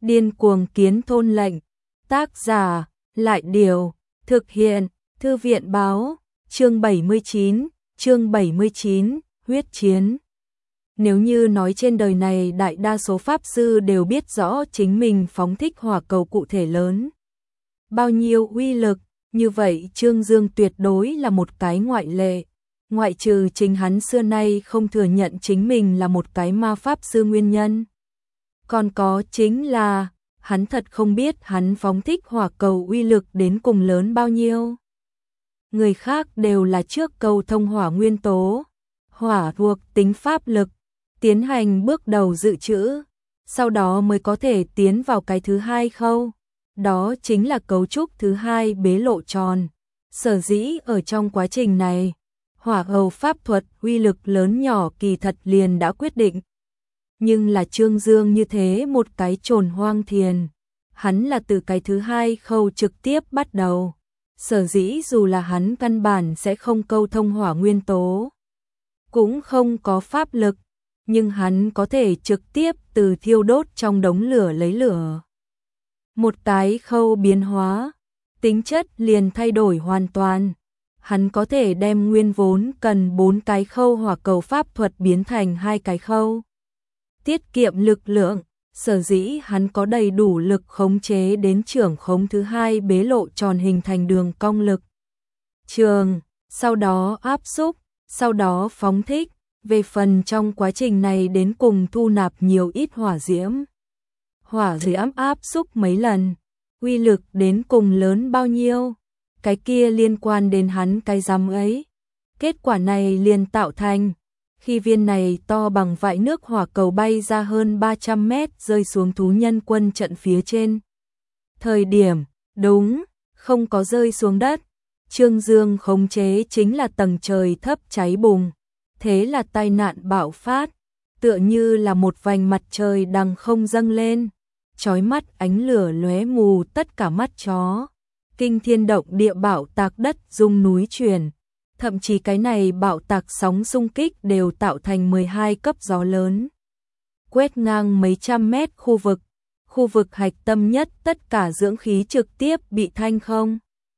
Điên cuồng kiến thôn lệnh. Tác giả, Lại Điều. Thực hiện, Thư viện Báo. Chương 79, huyết chiến. Nếu như nói trên đời này đại đa số pháp sư đều biết rõ chính mình phóng thích hỏa cầu cụ thể lớn bao nhiêu uy lực, như vậy Trương Dương tuyệt đối là một cái ngoại lệ. Ngoại trừ chính hắn xưa nay không thừa nhận chính mình là một cái ma pháp sư nguyên nhân. Còn có chính là, hắn thật không biết hắn phóng thích hỏa cầu uy lực đến cùng lớn bao nhiêu. Người khác đều là trước cầu thông hỏa nguyên tố, hỏa thuộc tính pháp lực, tiến hành bước đầu dự trữ, sau đó mới có thể tiến vào cái thứ hai khâu. Đó chính là cấu trúc thứ hai bế lộ tròn. Sở dĩ ở trong quá trình này, hỏa hầu pháp thuật uy lực lớn nhỏ kỳ thật liền đã quyết định. Nhưng là Trương Dương như thế một cái trồn hoang thiền, hắn là từ cái thứ hai khâu trực tiếp bắt đầu. Sở dĩ dù là hắn căn bản sẽ không câu thông hỏa nguyên tố, cũng không có pháp lực, nhưng hắn có thể trực tiếp từ thiêu đốt trong đống lửa lấy lửa. Một cái khâu biến hóa, tính chất liền thay đổi hoàn toàn. Hắn có thể đem nguyên vốn cần 4 cái khâu hỏa cầu pháp thuật biến thành 2 cái khâu. Tiết kiệm lực lượng, sở dĩ hắn có đầy đủ lực khống chế đến trưởng khống thứ hai bế lộ tròn hình thành đường cong lực trường, sau đó áp xúc, sau đó phóng thích. Về phần trong quá trình này đến cùng thu nạp nhiều ít hỏa diễm. Hỏa diễm áp xúc mấy lần, uy lực đến cùng lớn bao nhiêu, cái kia liên quan đến hắn cái rắm ấy. Kết quả này liền tạo thành, khi viên này to bằng vại nước hỏa cầu bay ra hơn 300 mét rơi xuống thú nhân quân trận phía trên. Thời điểm, đúng, không có rơi xuống đất, Trương Dương khống chế chính là tầng trời thấp cháy bùng. Thế là tai nạn bạo phát, tựa như là một vành mặt trời đằng không dâng lên, chói mắt ánh lửa lóe mù tất cả mắt chó. Kinh thiên động địa bạo tạc đất rung núi chuyển, thậm chí cái này bạo tạc sóng xung kích đều tạo thành 12 cấp gió lớn. Quét ngang mấy trăm mét khu vực hạch tâm nhất tất cả dưỡng khí trực tiếp bị thanh không.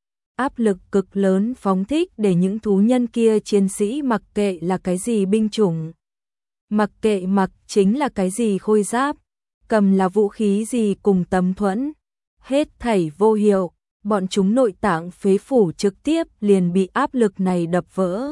Áp lực cực lớn phóng thích để những thú nhân kia chiến sĩ mặc kệ là cái gì binh chủng, mặc kệ mặc chính là cái gì khôi giáp, cầm là vũ khí gì cùng tấm thuẫn, hết thảy vô hiệu, bọn chúng nội tạng phế phủ trực tiếp liền bị áp lực này đập vỡ.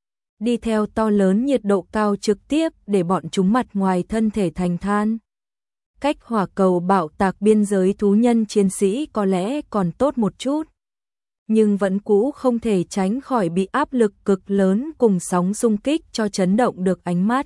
Đi theo to lớn nhiệt độ cao trực tiếp để bọn chúng mặt ngoài thân thể thành than. Cách hỏa cầu bạo tạc biên giới thú nhân chiến sĩ có lẽ còn tốt một chút, nhưng vẫn cũ không thể tránh khỏi bị áp lực cực lớn cùng sóng xung kích cho chấn động được ánh mắt.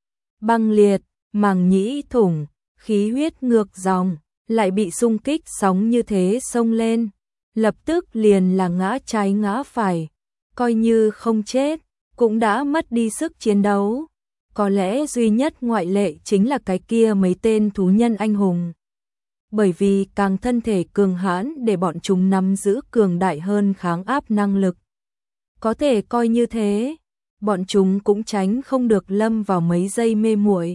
Băng liệt, màng nhĩ thủng, khí huyết ngược dòng, lại bị xung kích sóng như thế xông lên, lập tức liền là ngã trái ngã phải, coi như không chết, cũng đã mất đi sức chiến đấu. Có lẽ duy nhất ngoại lệ chính là cái kia mấy tên thú nhân anh hùng. Bởi vì càng thân thể cường hãn để bọn chúng nắm giữ cường đại hơn kháng áp năng lực. Có thể coi như thế, bọn chúng cũng tránh không được lâm vào mấy giây mê muội.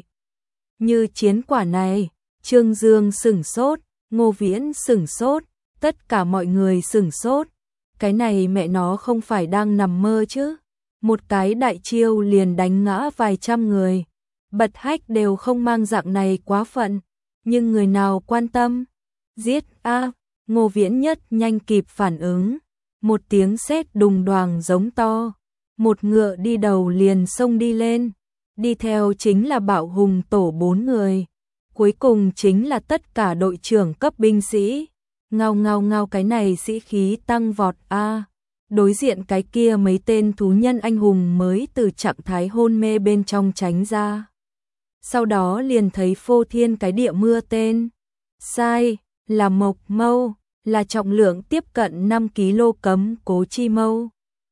Như chiến quả này, Trương Dương sửng sốt, Ngô Viễn sửng sốt, tất cả mọi người sửng sốt. Cái này mẹ nó không phải đang nằm mơ chứ. Một cái đại chiêu liền đánh ngã vài trăm người. Bật hách đều không mang dạng này quá phận. Nhưng người nào quan tâm? Giết a! Ngô Viễn nhất nhanh kịp phản ứng. Một tiếng sét đùng đoàng giống to. Một ngựa đi đầu liền xông đi lên. Đi theo chính là Bạo Hùng tổ 4 người. Cuối cùng chính là tất cả đội trưởng cấp binh sĩ. Ngao cái này sĩ khí tăng vọt a! Đối diện cái kia mấy tên thú nhân anh hùng mới từ trạng thái hôn mê bên trong tránh ra. Sau đó liền thấy phô thiên cái địa mưa tên. Sai, là mộc mâu, là trọng lượng tiếp cận 5 kg cấm cố chi mâu.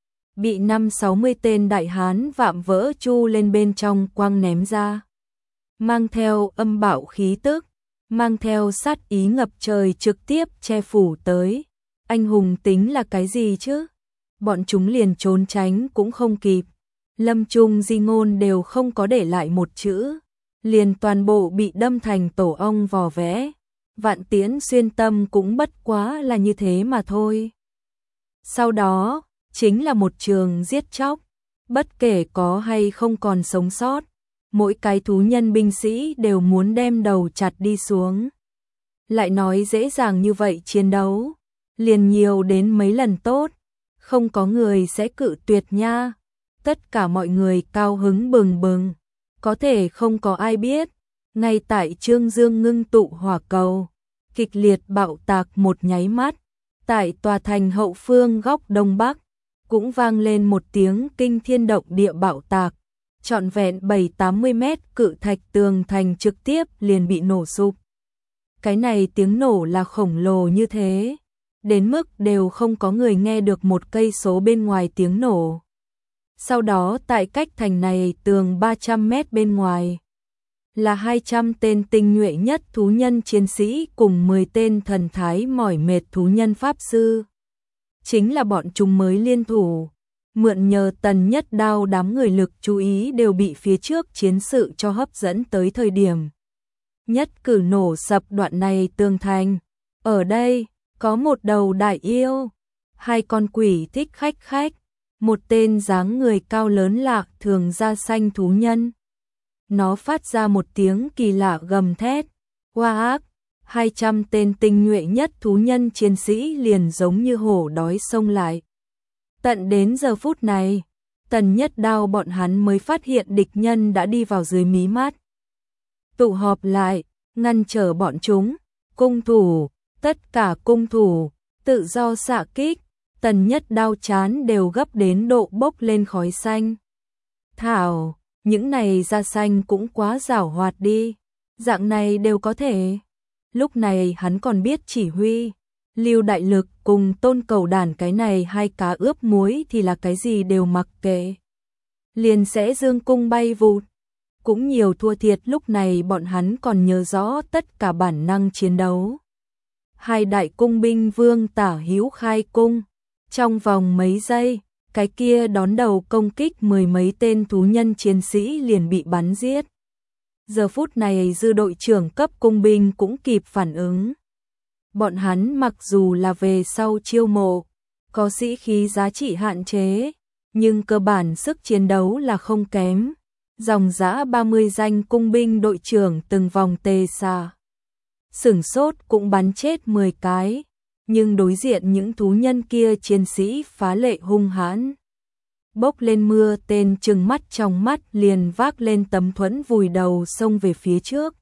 Bị 50-60 tên đại hán vạm vỡ chu lên bên trong quăng ném ra. Mang theo âm bạo khí tức, mang theo sát ý ngập trời trực tiếp che phủ tới. Anh hùng tính là cái gì chứ? Bọn chúng liền trốn tránh cũng không kịp. Lâm Trung Di Ngôn đều không có để lại một chữ. Liền toàn bộ bị đâm thành tổ ong vò vẽ. Vạn Tiễn xuyên tâm cũng bất quá là như thế mà thôi. Sau đó, chính là một trường giết chóc, bất kể có hay không còn sống sót, mỗi cái thú nhân binh sĩ đều muốn đem đầu chặt đi xuống. Lại nói dễ dàng như vậy chiến đấu, liền nhiều đến mấy lần tốt, không có người sẽ cự tuyệt nha. Tất cả mọi người cao hứng bừng bừng, có thể không có ai biết, ngay tại Trương Dương ngưng tụ hỏa cầu, kịch liệt bạo tạc một nháy mắt, tại tòa thành hậu phương góc đông bắc, cũng vang lên một tiếng kinh thiên động địa bạo tạc, trọn vẹn 7-80 mét cự thạch tường thành trực tiếp liền bị nổ sụp. Cái này tiếng nổ là khổng lồ như thế, đến mức đều không có người nghe được một cây số bên ngoài tiếng nổ. Sau đó tại cách thành này tường 300 mét bên ngoài, là 200 tên tinh nhuệ nhất thú nhân chiến sĩ cùng 10 tên thần thái mỏi mệt thú nhân pháp sư. Chính là bọn chúng mới liên thủ, mượn nhờ Tần Nhất Đao, đám người lực chú ý đều bị phía trước chiến sự cho hấp dẫn tới thời điểm nhất cử nổ sập đoạn này tường thành. Ở đây, có một đầu đại yêu, hai con quỷ thích khách khách, một tên dáng người cao lớn lạ thường da xanh thú nhân. Nó phát ra một tiếng kỳ lạ gầm thét, oa ác, 200 tên tinh nhuệ nhất thú nhân chiến sĩ liền giống như hổ đói xông lại. Tận đến giờ phút này, Tần Nhất Đao bọn hắn mới phát hiện địch nhân đã đi vào dưới mí mắt. Tụ họp lại, ngăn trở bọn chúng, cung thủ, tất cả cung thủ, tự do xạ kích, Tần Nhất Đao chán đều gấp đến độ bốc lên khói xanh. Thảo, những này da xanh cũng quá giảo hoạt đi, dạng này đều có thể. Lúc này hắn còn biết chỉ huy, Lưu Đại Lực cùng Tôn Cầu Đản cái này hai cá ướp muối thì là cái gì đều mặc kệ. Liền sẽ dương cung bay vụt. Cũng nhiều thua thiệt, lúc này bọn hắn còn nhớ rõ tất cả bản năng chiến đấu. Hai đại cung binh vương tả hữu khai cung. Trong vòng mấy giây, cái kia đón đầu công kích 10 mấy tên thú nhân chiến sĩ liền bị bắn giết. Giờ phút này dư đội trưởng cấp cung binh cũng kịp phản ứng. Bọn hắn mặc dù là về sau chiêu mộ, có sĩ khí giá trị hạn chế, nhưng cơ bản sức chiến đấu là không kém. Dòng dã 30 danh cung binh đội trưởng từng vòng tề xà. Sửng sốt cũng bắn chết 10 cái, nhưng đối diện những thú nhân kia chiến sĩ phá lệ hung hãn. Bốc lên mưa tên trừng mắt trong mắt liền vác lên tấm thuẫn vùi đầu xông về phía trước.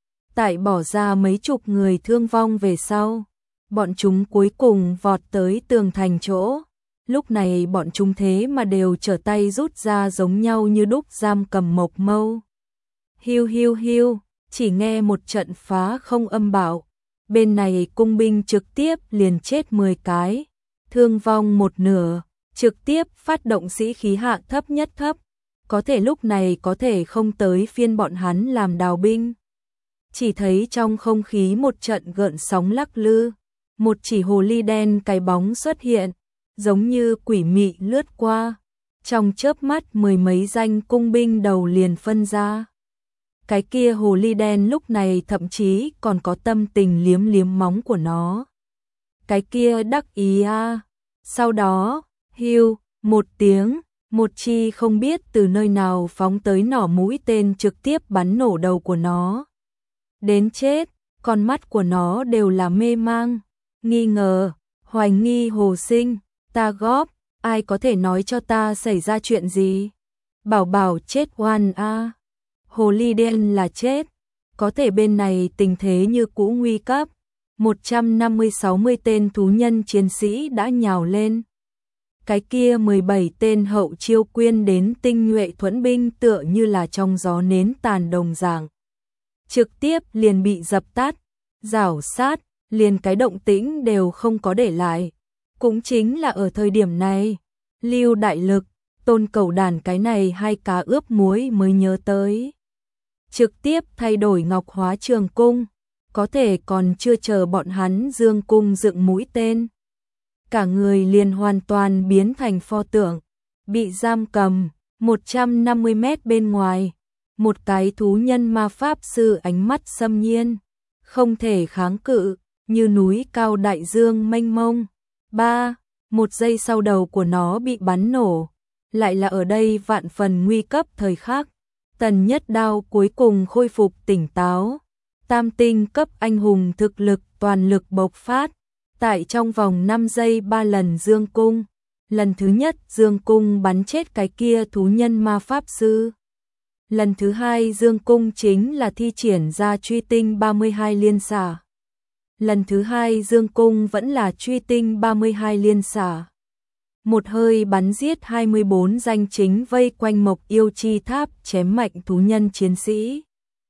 Tại bỏ ra mấy chục người thương vong về sau, bọn chúng cuối cùng vọt tới tường thành chỗ. Lúc này bọn chúng thế mà đều trở tay rút ra giống nhau như đúc giam cầm mộc mâu. Hiu hiu hiu, chỉ nghe một trận phá không âm bạo. Bên này cung binh trực tiếp liền chết 10 cái, thương vong một nửa, trực tiếp phát động sĩ khí hạ thấp nhất thấp. Có thể lúc này có thể không tới phiên bọn hắn làm đào binh. Chỉ thấy trong không khí một trận gợn sóng lắc lư, một chỉ hồ ly đen cái bóng xuất hiện, giống như quỷ mị lướt qua. Trong chớp mắt 10 mấy danh cung binh đầu liền phân ra. Cái kia hồ ly đen lúc này thậm chí còn có tâm tình liếm liếm móng của nó. Cái kia đắc ý a. Sau đó, hiu, một tiếng, một chi không biết từ nơi nào phóng tới nỏ mũi tên trực tiếp bắn nổ đầu của nó. Đến chết, con mắt của nó đều là mê mang, nghi ngờ, hoài nghi hồ sinh, ta góp, ai có thể nói cho ta xảy ra chuyện gì? Bảo bảo chết oan a. Hồ ly đen là chết, có thể bên này tình thế như cũ nguy cấp, 150-60 tên thú nhân chiến sĩ đã nhào lên. Cái kia 17 tên hậu chiêu quyên đến tinh nhuệ thuẫn binh tựa như là trong gió nến tàn đồng dạng. Trực tiếp liền bị dập tắt, rảo sát, liền cái động tĩnh đều không có để lại. Cũng chính là ở thời điểm này, Lưu Đại Lực, Tôn Cầu Đản cái này hai cá ướp muối mới nhớ tới. Trực tiếp thay đổi ngọc hóa trường cung, có thể còn chưa chờ bọn hắn dương cung dựng mũi tên. Cả người liền hoàn toàn biến thành pho tượng, bị giam cầm, 150 mét bên ngoài. Một cái thú nhân ma pháp sư ánh mắt xâm nhiên, không thể kháng cự, như núi cao đại dương mênh mông. 3. Một giây sau đầu của nó bị bắn nổ, lại là ở đây vạn phần nguy cấp thời khắc. Tần Nhất Đao cuối cùng khôi phục tỉnh táo. Tam tinh cấp anh hùng thực lực toàn lực bộc phát, tại trong vòng 5 giây 3 lần dương cung. Lần thứ nhất dương cung bắn chết cái kia thú nhân ma pháp sư. Lần thứ hai dương cung chính là thi triển ra truy tinh 32 liên xả. Lần thứ hai dương cung vẫn là truy tinh 32 liên xả. Một hơi bắn giết 24 danh chính vây quanh Mộc Yêu Chi Tháp, chém mạnh thú nhân chiến sĩ.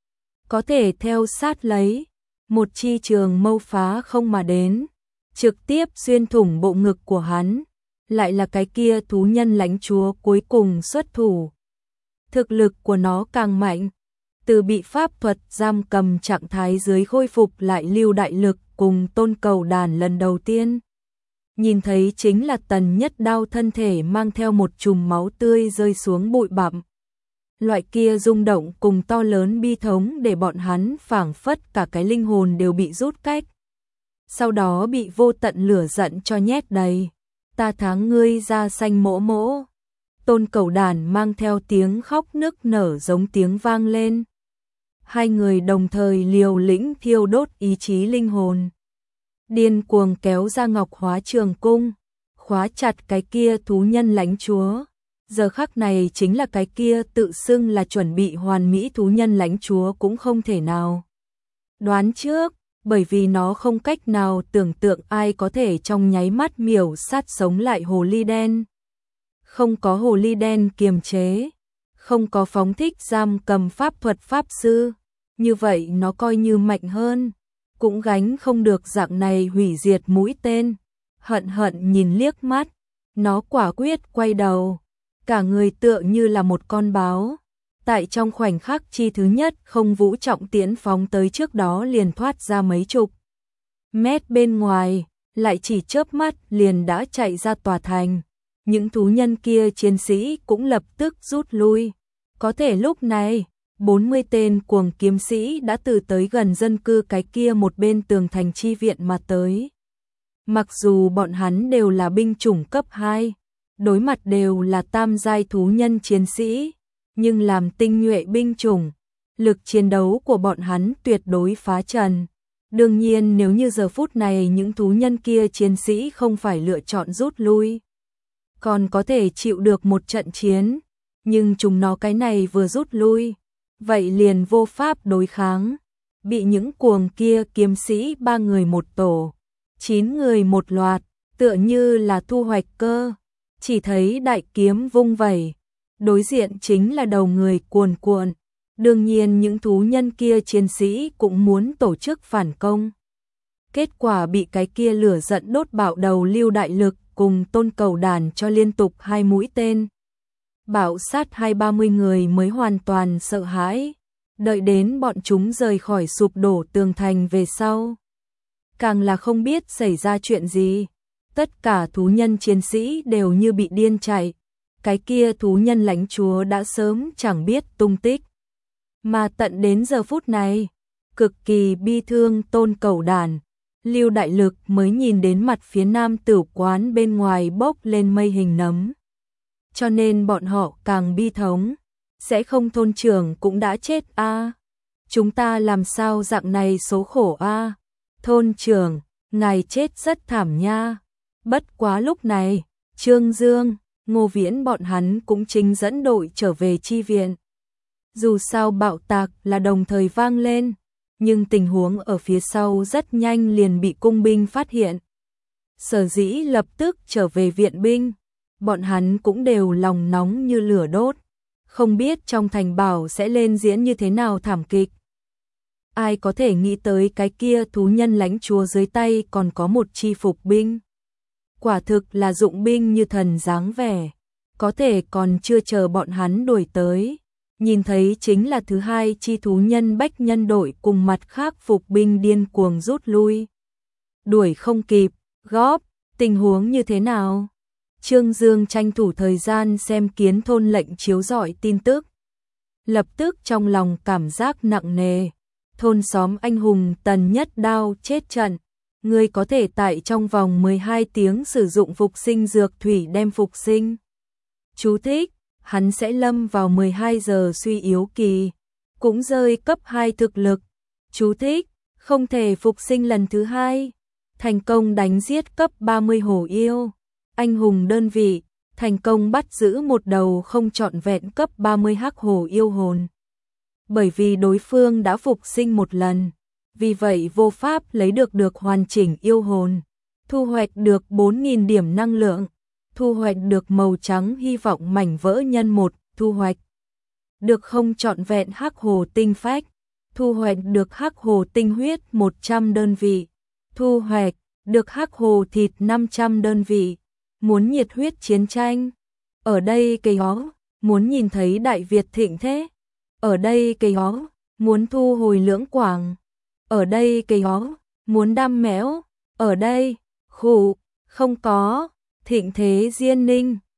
Có thể theo sát lấy, một chi trường mâu phá không mà đến, trực tiếp xuyên thủng bộ ngực của hắn. Lại là cái kia thú nhân lãnh chúa cuối cùng xuất thủ. Thực lực của nó càng mạnh, từ bị pháp thuật giam cầm trạng thái dưới khôi phục lại lưu đại lực cùng Tôn Cầu Đàn lần đầu tiên. Nhìn thấy chính là Tần Nhất Đao thân thể mang theo một chùm máu tươi rơi xuống bụi bặm. Loại kia rung động cùng to lớn bi thống để bọn hắn phảng phất cả cái linh hồn đều bị rút cách. Sau đó bị vô tận lửa giận cho nhét đầy. Ta thắng ngươi da xanh mỗ mỗ. Tôn Cầu Đàn mang theo tiếng khóc nức nở giống tiếng vang lên. Hai người đồng thời liều lĩnh thiêu đốt ý chí linh hồn. Điên cuồng kéo ra Ngọc Hóa Trường Cung, khóa chặt cái kia thú nhân lãnh chúa. Giờ khắc này chính là cái kia tự xưng là chuẩn bị hoàn mỹ thú nhân lãnh chúa cũng không thể nào đoán trước, bởi vì nó không cách nào tưởng tượng ai có thể trong nháy mắt miểu sát sống lại hồ ly đen. Không có hồ ly đen kiềm chế, không có phóng thích giam cầm pháp thuật pháp sư, như vậy nó coi như mạnh hơn, cũng gánh không được dạng này hủy diệt mũi tên. Hận hận nhìn liếc mắt, nó quả quyết quay đầu, cả người tựa như là một con báo. Tại trong khoảnh khắc chi thứ nhất không vũ trọng tiễn phóng tới trước đó liền thoát ra mấy chục mét bên ngoài, lại chỉ chớp mắt liền đã chạy ra tòa thành. Những thú nhân kia chiến sĩ cũng lập tức rút lui. Có thể lúc này, 40 tên cuồng kiếm sĩ đã từ tới gần dân cư cái kia một bên tường thành chi viện mà tới. Mặc dù bọn hắn đều là binh chủng cấp 2, đối mặt đều là tam giai thú nhân chiến sĩ, nhưng làm tinh nhuệ binh chủng, lực chiến đấu của bọn hắn tuyệt đối phá trần. Đương nhiên nếu như giờ phút này những thú nhân kia chiến sĩ không phải lựa chọn rút lui, còn có thể chịu được một trận chiến, nhưng chúng nó cái này vừa rút lui, vậy liền vô pháp đối kháng, bị những cuồng kia kiếm sĩ 3 người một tổ, 9 người một loạt, tựa như là thu hoạch cơ, chỉ thấy đại kiếm vung vẩy, đối diện chính là đầu người cuồn cuộn. Đương nhiên những thú nhân kia chiến sĩ cũng muốn tổ chức phản công. Kết quả bị cái kia lửa giận đốt bạo đầu lưu đại lực cùng Tôn Cầu Đàn cho liên tục 2 mũi tên. Bạo sát 20-30 người mới hoàn toàn sợ hãi. Đợi đến bọn chúng rời khỏi sụp đổ tường thành về sau, càng là không biết xảy ra chuyện gì. Tất cả thú nhân chiến sĩ đều như bị điên chạy. Cái kia thú nhân lãnh chúa đã sớm chẳng biết tung tích. Mà tận đến giờ phút này, cực kỳ bi thương Tôn Cầu Đàn, Lưu Đại Lực mới nhìn đến mặt phía nam tử quán bên ngoài bốc lên mây hình nấm. Cho nên bọn họ càng bi thống, sẽ không thôn trưởng cũng đã chết a. Chúng ta làm sao dạng này số khổ a. Thôn trưởng, ngài chết rất thảm nha. Bất quá lúc này, Trương Dương, Ngô Viễn bọn hắn cũng chính dẫn đội trở về chi viện. Dù sao bạo tạc là đồng thời vang lên, nhưng tình huống ở phía sau rất nhanh liền bị cung binh phát hiện. Sở dĩ lập tức trở về viện binh, bọn hắn cũng đều lòng nóng như lửa đốt, không biết trong thành bảo sẽ lên diễn như thế nào thảm kịch. Ai có thể nghĩ tới cái kia thú nhân lãnh chúa dưới tay còn có một chi phục binh. Quả thực là dụng binh như thần dáng vẻ, có thể còn chưa chờ bọn hắn đuổi tới. Nhìn thấy chính là thứ hai chi thú nhân bách nhân đội cùng mặt khác phục binh điên cuồng rút lui. Đuổi không kịp, góp, tình huống như thế nào? Trương Dương tranh thủ thời gian xem Kiến Thôn lệnh chiếu rọi tin tức. Lập tức trong lòng cảm giác nặng nề, thôn xóm anh hùng Tần Nhất Đao chết trận. Ngươi có thể tại trong vòng 12 tiếng sử dụng phục sinh dược thủy đem phục sinh. Chú thích, hắn sẽ lâm vào 12 giờ suy yếu kỳ, cũng rơi cấp 2 thực lực. Chú thích, không thể phục sinh lần thứ hai. Thành công đánh giết cấp 30 hổ yêu. Anh hùng đơn vị, thành công bắt giữ một đầu không trọn vẹn cấp 30 hắc hổ yêu hồn. Bởi vì đối phương đã phục sinh một lần, vì vậy vô pháp lấy được hoàn chỉnh yêu hồn. Thu hoạch được 4.000 điểm năng lượng. Thu hoạch được màu trắng hy vọng mảnh vỡ nhân 1, thu hoạch được không trọn vẹn hắc hồ tinh phách, thu hoạch được hắc hồ tinh huyết 100 đơn vị, thu hoạch được hắc hồ thịt 500 đơn vị. Muốn nhiệt huyết chiến tranh? Ở đây cây ó, muốn nhìn thấy Đại Việt thịnh thế? Ở đây cây ó, muốn thu hồi Lưỡng Quảng? Ở đây cây ó, muốn đam mẽo? Ở đây, khụ, không có, thịnh thế Diên Ninh.